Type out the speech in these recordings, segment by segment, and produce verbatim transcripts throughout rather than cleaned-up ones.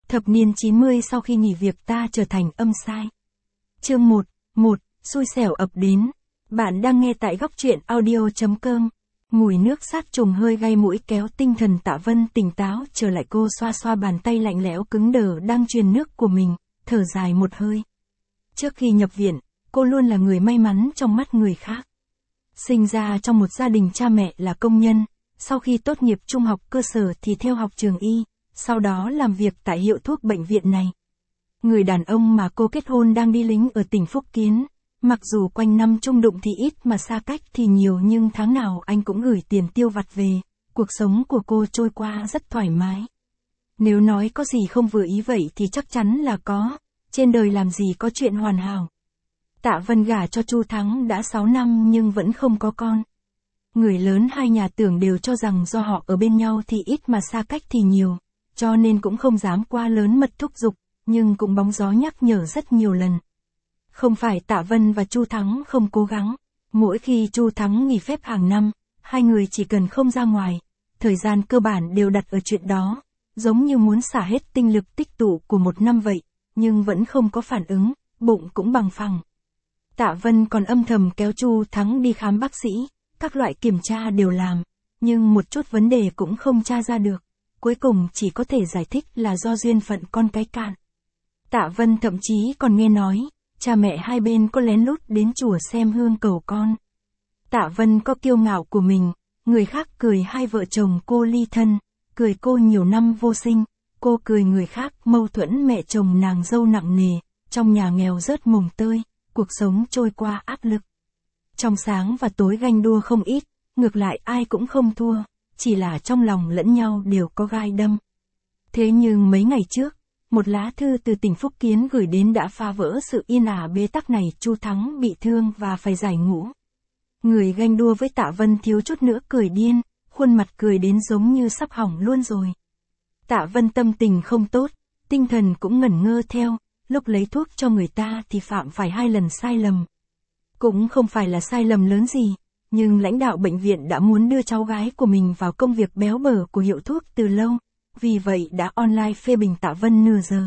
Thập niên chín mươi sau khi nghỉ việc ta trở thành âm sai. Chương một, một, xui xẻo ập đến. Bạn đang nghe tại góc truyện audio chấm com. Mùi nước sát trùng hơi gai mũi kéo tinh thần Tạ Vân tỉnh táo trở lại, cô xoa xoa bàn tay lạnh lẽo cứng đờ đang truyền nước của mình, thở dài một hơi. Trước khi nhập viện, cô luôn là người may mắn trong mắt người khác. Sinh ra trong một gia đình cha mẹ là công nhân, sau khi tốt nghiệp trung học cơ sở thì theo học trường y, sau đó làm việc tại hiệu thuốc bệnh viện này. Người đàn ông mà cô kết hôn đang đi lính ở tỉnh Phúc Kiến, mặc dù quanh năm chung đụng thì ít mà xa cách thì nhiều, nhưng tháng nào anh cũng gửi tiền tiêu vặt về, cuộc sống của cô trôi qua rất thoải mái. Nếu nói có gì không vừa ý vậy thì chắc chắn là có, trên đời làm gì có chuyện hoàn hảo. Tạ Vân gả cho Chu Thắng đã sáu năm nhưng vẫn không có con. Người lớn hai nhà tưởng đều cho rằng do họ ở bên nhau thì ít mà xa cách thì nhiều, cho nên cũng không dám quá lớn mật thúc giục, nhưng cũng bóng gió nhắc nhở rất nhiều lần. Không phải Tạ Vân và Chu Thắng không cố gắng, mỗi khi Chu Thắng nghỉ phép hàng năm, hai người chỉ cần không ra ngoài, thời gian cơ bản đều đặt ở chuyện đó, giống như muốn xả hết tinh lực tích tụ của một năm vậy, nhưng vẫn không có phản ứng, bụng cũng bằng phẳng. Tạ Vân còn âm thầm kéo Chu Thắng đi khám bác sĩ, các loại kiểm tra đều làm, nhưng một chút vấn đề cũng không tra ra được, cuối cùng chỉ có thể giải thích là do duyên phận con cái cạn. Tạ Vân thậm chí còn nghe nói, cha mẹ hai bên có lén lút đến chùa xem hương cầu con. Tạ Vân có kiêu ngạo của mình, người khác cười hai vợ chồng cô ly thân, cười cô nhiều năm vô sinh, cô cười người khác mâu thuẫn mẹ chồng nàng dâu nặng nề, trong nhà nghèo rớt mồng tơi, cuộc sống trôi qua áp lực. Trong sáng và tối ganh đua không ít, ngược lại ai cũng không thua, chỉ là trong lòng lẫn nhau đều có gai đâm. Thế nhưng mấy ngày trước, một lá thư từ tỉnh Phúc Kiến gửi đến đã phá vỡ sự yên ả bế tắc này. Chu Thắng bị thương và phải giải ngũ. Người ganh đua với Tạ Vân thiếu chút nữa cười điên, khuôn mặt cười đến giống như sắp hỏng luôn rồi. Tạ Vân tâm tình không tốt, tinh thần cũng ngẩn ngơ theo, lúc lấy thuốc cho người ta thì phạm phải hai lần sai lầm. Cũng không phải là sai lầm lớn gì, nhưng lãnh đạo bệnh viện đã muốn đưa cháu gái của mình vào công việc béo bở của hiệu thuốc từ lâu, vì vậy đã online phê bình Tạ Vân nửa giờ.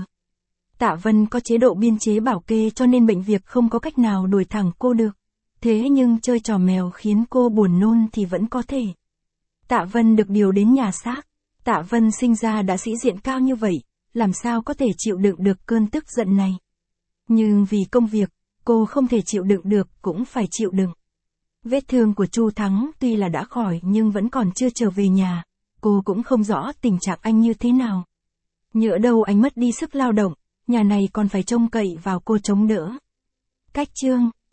Tạ Vân có chế độ biên chế bảo kê cho nên bệnh viện không có cách nào đuổi thẳng cô được, thế nhưng chơi trò mèo khiến cô buồn nôn thì vẫn có thể. Tạ Vân được điều đến nhà xác, Tạ Vân sinh ra đã sĩ diện cao như vậy, làm sao có thể chịu đựng được cơn tức giận này. Nhưng vì công việc, cô không thể chịu đựng được cũng phải chịu đựng. Vết thương của Chu Thắng tuy là đã khỏi nhưng vẫn còn chưa trở về nhà, cô cũng không rõ tình trạng anh như thế nào. Nhỡ đâu anh mất đi sức lao động, nhà này còn phải trông cậy vào cô chống đỡ. Cách chương